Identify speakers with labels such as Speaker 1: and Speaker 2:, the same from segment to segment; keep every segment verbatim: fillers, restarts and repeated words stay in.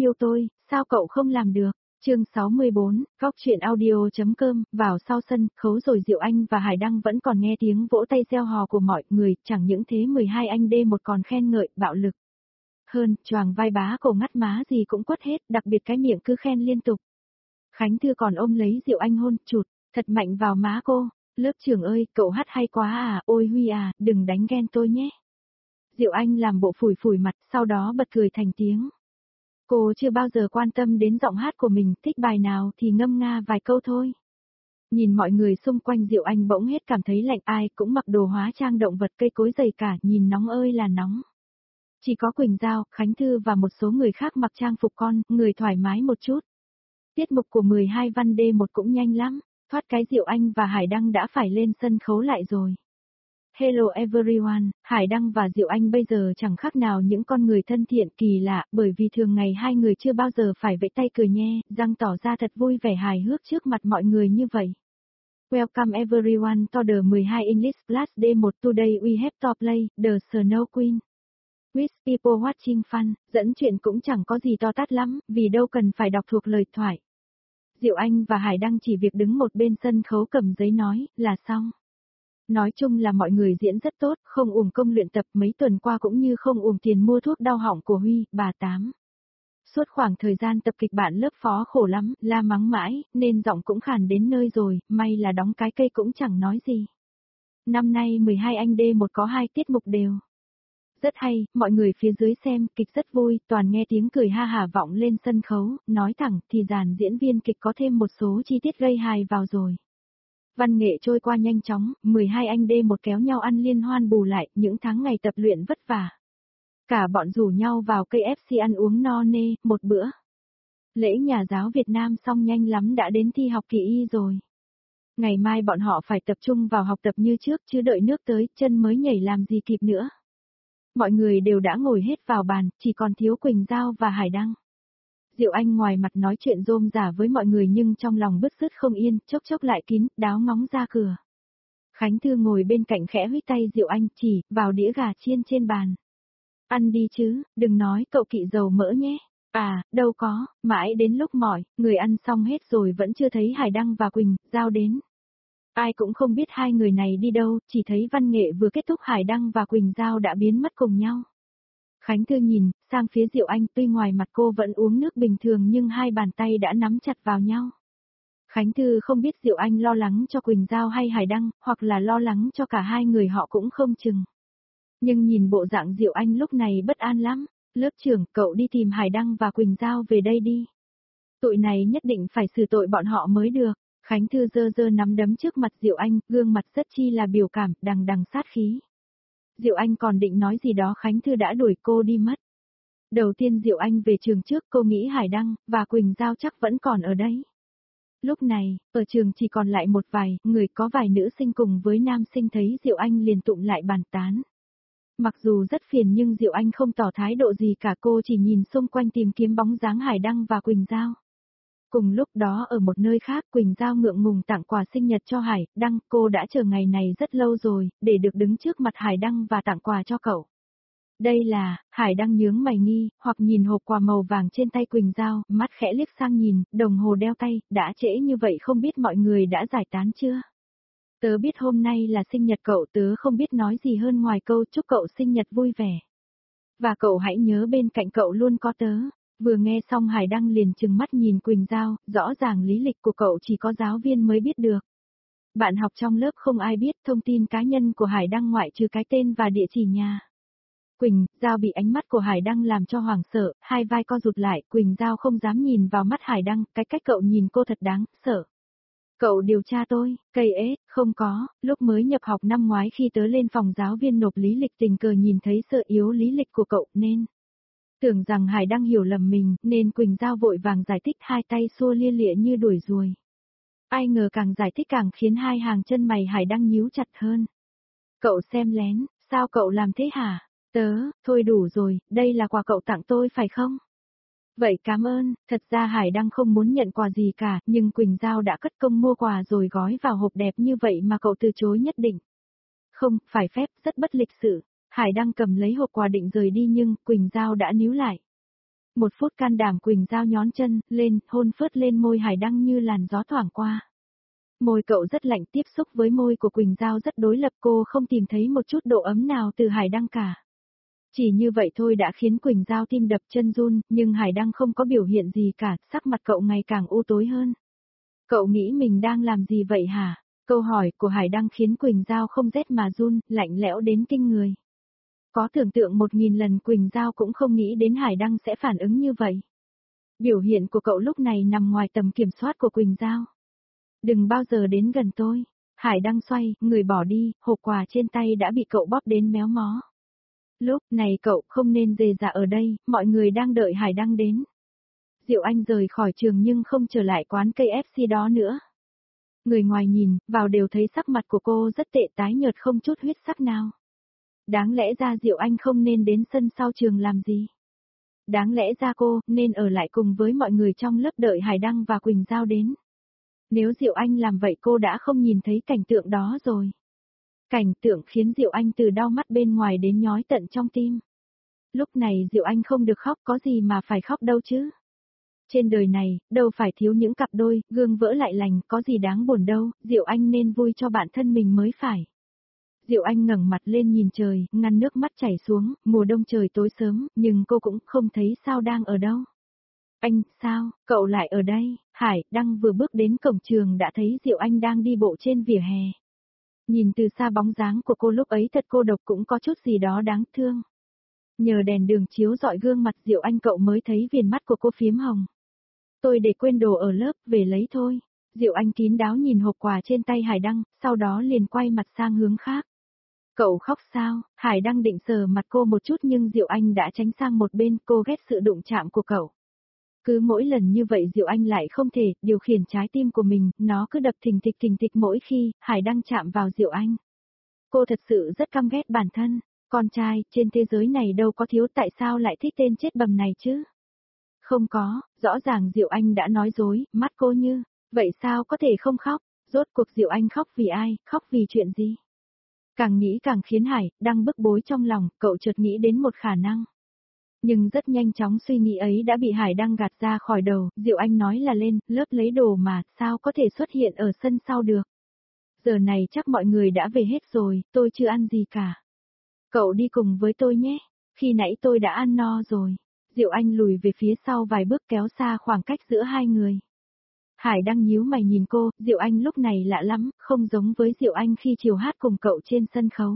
Speaker 1: yêu tôi, sao cậu không làm được? Chương sáu mươi bốn, góc truyện audio.com, vào sau sân, khấu rồi Diệu Anh và Hải Đăng vẫn còn nghe tiếng vỗ tay reo hò của mọi người, chẳng những thế mười hai anh D một còn khen ngợi, bạo lực. Hơn, choàng vai bá cổ ngắt má gì cũng quất hết, đặc biệt cái miệng cứ khen liên tục. Khánh Thư còn ôm lấy Diệu Anh hôn, chụt, thật mạnh vào má cô. Lớp trưởng ơi, cậu hát hay quá à, ôi Huy à, đừng đánh ghen tôi nhé. Diệu Anh làm bộ phủi phủi mặt, sau đó bật cười thành tiếng. Cô chưa bao giờ quan tâm đến giọng hát của mình, thích bài nào thì ngâm nga vài câu thôi. Nhìn mọi người xung quanh Diệu Anh bỗng hết cảm thấy lạnh, ai cũng mặc đồ hóa trang động vật cây cối dày cả, nhìn nóng ơi là nóng. Chỉ có Quỳnh Giao, Khánh Thư và một số người khác mặc trang phục con, người thoải mái một chút. Tiết mục của mười hai văn D một cũng nhanh lắm, thoát cái Diệu Anh và Hải Đăng đã phải lên sân khấu lại rồi. Hello everyone, Hải Đăng và Diệu Anh bây giờ chẳng khác nào những con người thân thiện kỳ lạ, bởi vì thường ngày hai người chưa bao giờ phải vẫy tay cười nhe, răng tỏ ra thật vui vẻ hài hước trước mặt mọi người như vậy. Welcome everyone to the mười hai English class D một, today we have to play, the Snow Queen. With people watching fun, dẫn chuyện cũng chẳng có gì to tát lắm, vì đâu cần phải đọc thuộc lời thoại. Diệu Anh và Hải Đăng chỉ việc đứng một bên sân khấu cầm giấy nói, là xong. Nói chung là mọi người diễn rất tốt, không uổng công luyện tập mấy tuần qua cũng như không uổng tiền mua thuốc đau họng của Huy, bà Tám. Suốt khoảng thời gian tập kịch bản lớp phó khổ lắm, la mắng mãi, nên giọng cũng khàn đến nơi rồi, may là đóng cái cây cũng chẳng nói gì. Năm nay mười hai anh D một có hai tiết mục đều. Rất hay, mọi người phía dưới xem, kịch rất vui, toàn nghe tiếng cười ha hả vọng lên sân khấu, nói thẳng thì dàn diễn viên kịch có thêm một số chi tiết gây hài vào rồi. Văn nghệ trôi qua nhanh chóng, mười hai anh D một kéo nhau ăn liên hoan bù lại, những tháng ngày tập luyện vất vả. Cả bọn rủ nhau vào ca ép xê ăn uống no nê, một bữa. Lễ nhà giáo Việt Nam xong nhanh lắm đã đến thi học kỳ y rồi. Ngày mai bọn họ phải tập trung vào học tập như trước chứ đợi nước tới, chân mới nhảy làm gì kịp nữa. Mọi người đều đã ngồi hết vào bàn, chỉ còn thiếu Quỳnh Giao và Hải Đăng. Diệu Anh ngoài mặt nói chuyện rôm rả với mọi người nhưng trong lòng bứt rứt không yên, chốc chốc lại kín, đáo ngóng ra cửa. Khánh Thư ngồi bên cạnh khẽ huých tay Diệu Anh, chỉ vào đĩa gà chiên trên bàn. Ăn đi chứ, đừng nói cậu kỵ dầu mỡ nhé. À, đâu có, mãi đến lúc mỏi, người ăn xong hết rồi vẫn chưa thấy Hải Đăng và Quỳnh Giao đến. Ai cũng không biết hai người này đi đâu, chỉ thấy văn nghệ vừa kết thúc Hải Đăng và Quỳnh Giao đã biến mất cùng nhau. Khánh Thư nhìn sang phía Diệu Anh, tuy ngoài mặt cô vẫn uống nước bình thường nhưng hai bàn tay đã nắm chặt vào nhau. Khánh Thư không biết Diệu Anh lo lắng cho Quỳnh Giao hay Hải Đăng, hoặc là lo lắng cho cả hai người họ cũng không chừng. Nhưng nhìn bộ dạng Diệu Anh lúc này bất an lắm. Lớp trưởng, cậu đi tìm Hải Đăng và Quỳnh Giao về đây đi. Tụi này nhất định phải xử tội bọn họ mới được. Khánh Thư giơ giơ nắm đấm trước mặt Diệu Anh, gương mặt rất chi là biểu cảm, đằng đằng sát khí. Diệu Anh còn định nói gì đó Khánh Thư đã đuổi cô đi mất. Đầu tiên Diệu Anh về trường trước, cô nghĩ Hải Đăng và Quỳnh Giao chắc vẫn còn ở đấy. Lúc này, ở trường chỉ còn lại một vài người, có vài nữ sinh cùng với nam sinh thấy Diệu Anh liền tụng lại bàn tán. Mặc dù rất phiền nhưng Diệu Anh không tỏ thái độ gì cả, cô chỉ nhìn xung quanh tìm kiếm bóng dáng Hải Đăng và Quỳnh Giao. Cùng lúc đó ở một nơi khác, Quỳnh Giao ngượng ngùng tặng quà sinh nhật cho Hải Đăng, cô đã chờ ngày này rất lâu rồi, để được đứng trước mặt Hải Đăng và tặng quà cho cậu. Đây là, Hải Đăng nhướng mày nghi, hoặc nhìn hộp quà màu vàng trên tay Quỳnh Giao, mắt khẽ liếc sang nhìn, đồng hồ đeo tay, đã trễ như vậy không biết mọi người đã giải tán chưa? Tớ biết hôm nay là sinh nhật cậu, tớ không biết nói gì hơn ngoài câu chúc cậu sinh nhật vui vẻ. Và cậu hãy nhớ bên cạnh cậu luôn có tớ. Vừa nghe xong Hải Đăng liền trừng mắt nhìn Quỳnh Giao, rõ ràng lý lịch của cậu chỉ có giáo viên mới biết được. Bạn học trong lớp không ai biết thông tin cá nhân của Hải Đăng ngoại trừ cái tên và địa chỉ nhà. Quỳnh Giao bị ánh mắt của Hải Đăng làm cho hoảng sợ, hai vai co rụt lại, Quỳnh Giao không dám nhìn vào mắt Hải Đăng, cái cách cậu nhìn cô thật đáng sợ. Cậu điều tra tôi, cây ế, không có, lúc mới nhập học năm ngoái khi tớ lên phòng giáo viên nộp lý lịch tình cờ nhìn thấy sơ yếu lý lịch của cậu nên. Tưởng rằng Hải Đăng hiểu lầm mình, nên Quỳnh Giao vội vàng giải thích, hai tay xua lia lịa như đuổi ruồi. Ai ngờ càng giải thích càng khiến hai hàng chân mày Hải Đăng nhíu chặt hơn. Cậu xem lén, sao cậu làm thế hả? Tớ, thôi đủ rồi, đây là quà cậu tặng tôi phải không? Vậy cảm ơn, thật ra Hải Đăng không muốn nhận quà gì cả, nhưng Quỳnh Giao đã cất công mua quà rồi gói vào hộp đẹp như vậy mà cậu từ chối nhất định. Không, phải phép, rất bất lịch sự. Hải Đăng cầm lấy hộp quà định rời đi nhưng Quỳnh Giao đã níu lại. Một phút can đảm Quỳnh Giao nhón chân, lên, hôn phớt lên môi Hải Đăng như làn gió thoảng qua. Môi cậu rất lạnh, tiếp xúc với môi của Quỳnh Giao rất đối lập, cô không tìm thấy một chút độ ấm nào từ Hải Đăng cả. Chỉ như vậy thôi đã khiến Quỳnh Giao tim đập chân run, nhưng Hải Đăng không có biểu hiện gì cả, sắc mặt cậu ngày càng u tối hơn. Cậu nghĩ mình đang làm gì vậy hả? Câu hỏi của Hải Đăng khiến Quỳnh Giao không rét mà run, lạnh lẽo đến kinh người. Có tưởng tượng một nghìn lần Quỳnh Giao cũng không nghĩ đến Hải Đăng sẽ phản ứng như vậy. Biểu hiện của cậu lúc này nằm ngoài tầm kiểm soát của Quỳnh Giao. Đừng bao giờ đến gần tôi. Hải Đăng xoay, người bỏ đi, hộp quà trên tay đã bị cậu bóp đến méo mó. Lúc này cậu không nên dề dà ở đây, mọi người đang đợi Hải Đăng đến. Diệu Anh rời khỏi trường nhưng không trở lại quán ca ép xê đó nữa. Người ngoài nhìn, vào đều thấy sắc mặt của cô rất tệ, tái nhợt không chút huyết sắc nào. Đáng lẽ ra Diệu Anh không nên đến sân sau trường làm gì. Đáng lẽ ra cô nên ở lại cùng với mọi người trong lớp đợi Hải Đăng và Quỳnh Giao đến. Nếu Diệu Anh làm vậy cô đã không nhìn thấy cảnh tượng đó rồi. Cảnh tượng khiến Diệu Anh từ đau mắt bên ngoài đến nhói tận trong tim. Lúc này Diệu Anh không được khóc, có gì mà phải khóc đâu chứ. Trên đời này, đâu phải thiếu những cặp đôi, gương vỡ lại lành, có gì đáng buồn đâu, Diệu Anh nên vui cho bản thân mình mới phải. Diệu Anh ngẩng mặt lên nhìn trời, ngăn nước mắt chảy xuống, mùa đông trời tối sớm, nhưng cô cũng không thấy Sao đang ở đâu. Anh, Sao, cậu lại ở đây? Hải Đăng vừa bước đến cổng trường đã thấy Diệu Anh đang đi bộ trên vỉa hè. Nhìn từ xa bóng dáng của cô lúc ấy thật cô độc, cũng có chút gì đó đáng thương. Nhờ đèn đường chiếu rọi gương mặt Diệu Anh cậu mới thấy viền mắt của cô phiếm hồng. Tôi để quên đồ ở lớp, về lấy thôi. Diệu Anh kín đáo nhìn hộp quà trên tay Hải Đăng, sau đó liền quay mặt sang hướng khác. Cậu khóc sao? Hải Đăng định sờ mặt cô một chút nhưng Diệu Anh đã tránh sang một bên, cô ghét sự đụng chạm của cậu. Cứ mỗi lần như vậy Diệu Anh lại không thể điều khiển trái tim của mình, nó cứ đập thình thịch thình thịch mỗi khi Hải Đăng chạm vào Diệu Anh. Cô thật sự rất căm ghét bản thân, con trai trên thế giới này đâu có thiếu, tại sao lại thích tên chết bầm này chứ? Không có, rõ ràng Diệu Anh đã nói dối, mắt cô như, vậy sao có thể không khóc? Rốt cuộc Diệu Anh khóc vì ai, khóc vì chuyện gì? Càng nghĩ càng khiến Hải Đăng bức bối trong lòng, cậu chợt nghĩ đến một khả năng. Nhưng rất nhanh chóng suy nghĩ ấy đã bị Hải Đăng gạt ra khỏi đầu, Diệu Anh nói là lên lớp lấy đồ mà, sao có thể xuất hiện ở sân sau được. Giờ này chắc mọi người đã về hết rồi, tôi chưa ăn gì cả. Cậu đi cùng với tôi nhé, khi nãy tôi đã ăn no rồi. Diệu Anh lùi về phía sau vài bước kéo xa khoảng cách giữa hai người. Hải Đăng nhíu mày nhìn cô, Diệu Anh lúc này lạ lắm, không giống với Diệu Anh khi chiều hát cùng cậu trên sân khấu.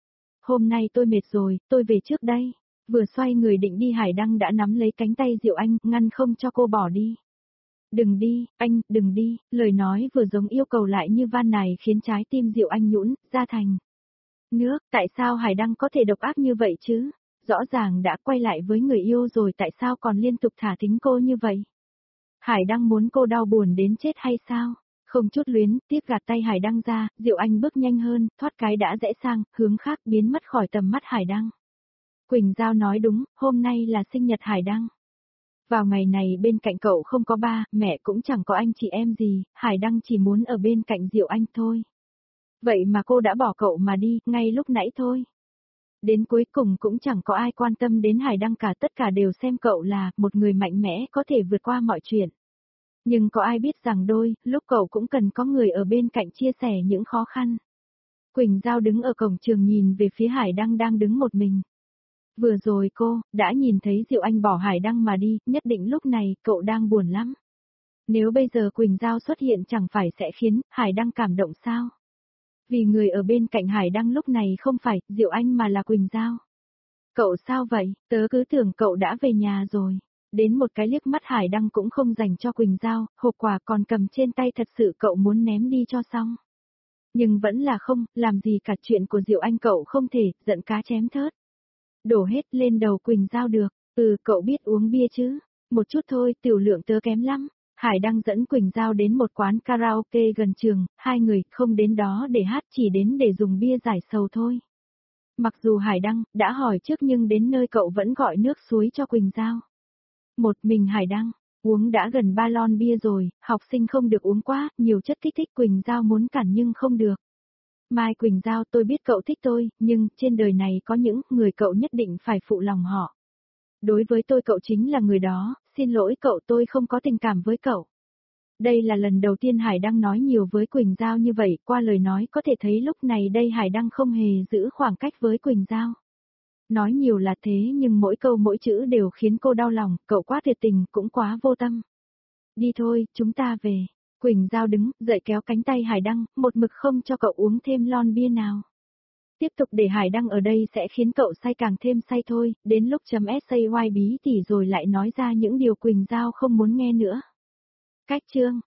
Speaker 1: Hôm nay tôi mệt rồi, tôi về trước đây. Vừa xoay người định đi Hải Đăng đã nắm lấy cánh tay Diệu Anh, ngăn không cho cô bỏ đi. Đừng đi, anh, đừng đi, lời nói vừa giống yêu cầu lại như van nài khiến trái tim Diệu Anh nhũn ra thành nước. Tại sao Hải Đăng có thể độc ác như vậy chứ? Rõ ràng đã quay lại với người yêu rồi, tại sao còn liên tục thả thính cô như vậy? Hải Đăng muốn cô đau buồn đến chết hay sao? Không chút luyến, tiếp gạt tay Hải Đăng ra, Diệu Anh bước nhanh hơn, thoát cái đã rẽ sang, hướng khác biến mất khỏi tầm mắt Hải Đăng. Quỳnh Giao nói đúng, hôm nay là sinh nhật Hải Đăng. Vào ngày này bên cạnh cậu không có ba, mẹ cũng chẳng có anh chị em gì, Hải Đăng chỉ muốn ở bên cạnh Diệu Anh thôi. Vậy mà cô đã bỏ cậu mà đi, ngay lúc nãy thôi. Đến cuối cùng cũng chẳng có ai quan tâm đến Hải Đăng cả, tất cả đều xem cậu là một người mạnh mẽ có thể vượt qua mọi chuyện. Nhưng có ai biết rằng đôi lúc cậu cũng cần có người ở bên cạnh chia sẻ những khó khăn. Quỳnh Giao đứng ở cổng trường nhìn về phía Hải Đăng đang đứng một mình. Vừa rồi cô đã nhìn thấy Diệu Anh bỏ Hải Đăng mà đi, nhất định lúc này cậu đang buồn lắm. Nếu bây giờ Quỳnh Giao xuất hiện chẳng phải sẽ khiến Hải Đăng cảm động sao? Vì người ở bên cạnh Hải Đăng lúc này không phải Diệu Anh mà là Quỳnh Giao. Cậu sao vậy? Tớ cứ tưởng cậu đã về nhà rồi. Đến một cái liếc mắt Hải Đăng cũng không dành cho Quỳnh Giao, hộp quà còn cầm trên tay thật sự cậu muốn ném đi cho xong. Nhưng vẫn là không, làm gì cả, chuyện của Diệu Anh cậu không thể, giận cá chém thớt. Đổ hết lên đầu Quỳnh Giao được, ừ cậu biết uống bia chứ, một chút thôi, tiểu lượng tớ kém lắm. Hải Đăng dẫn Quỳnh Giao đến một quán karaoke gần trường, hai người không đến đó để hát, chỉ đến để dùng bia giải sầu thôi. Mặc dù Hải Đăng đã hỏi trước nhưng đến nơi cậu vẫn gọi nước suối cho Quỳnh Giao. Một mình Hải Đăng, uống đã gần ba lon bia rồi, học sinh không được uống quá, nhiều chất kích thích, Quỳnh Giao muốn cản nhưng không được. Mai Quỳnh Giao, tôi biết cậu thích tôi, nhưng trên đời này có những người cậu nhất định phải phụ lòng họ. Đối với tôi cậu chính là người đó, xin lỗi cậu tôi không có tình cảm với cậu. Đây là lần đầu tiên Hải Đăng nói nhiều với Quỳnh Giao như vậy, qua lời nói có thể thấy lúc này đây Hải Đăng không hề giữ khoảng cách với Quỳnh Giao. Nói nhiều là thế nhưng mỗi câu mỗi chữ đều khiến cô đau lòng, cậu quá tuyệt tình, cũng quá vô tâm. Đi thôi, chúng ta về. Quỳnh Giao đứng, dậy kéo cánh tay Hải Đăng, một mực không cho cậu uống thêm lon bia nào. Tiếp tục để Hải Đăng ở đây sẽ khiến cậu say càng thêm say thôi, đến lúc chấm say bí tỉ rồi lại nói ra những điều Quỳnh Giao không muốn nghe nữa. Cách chương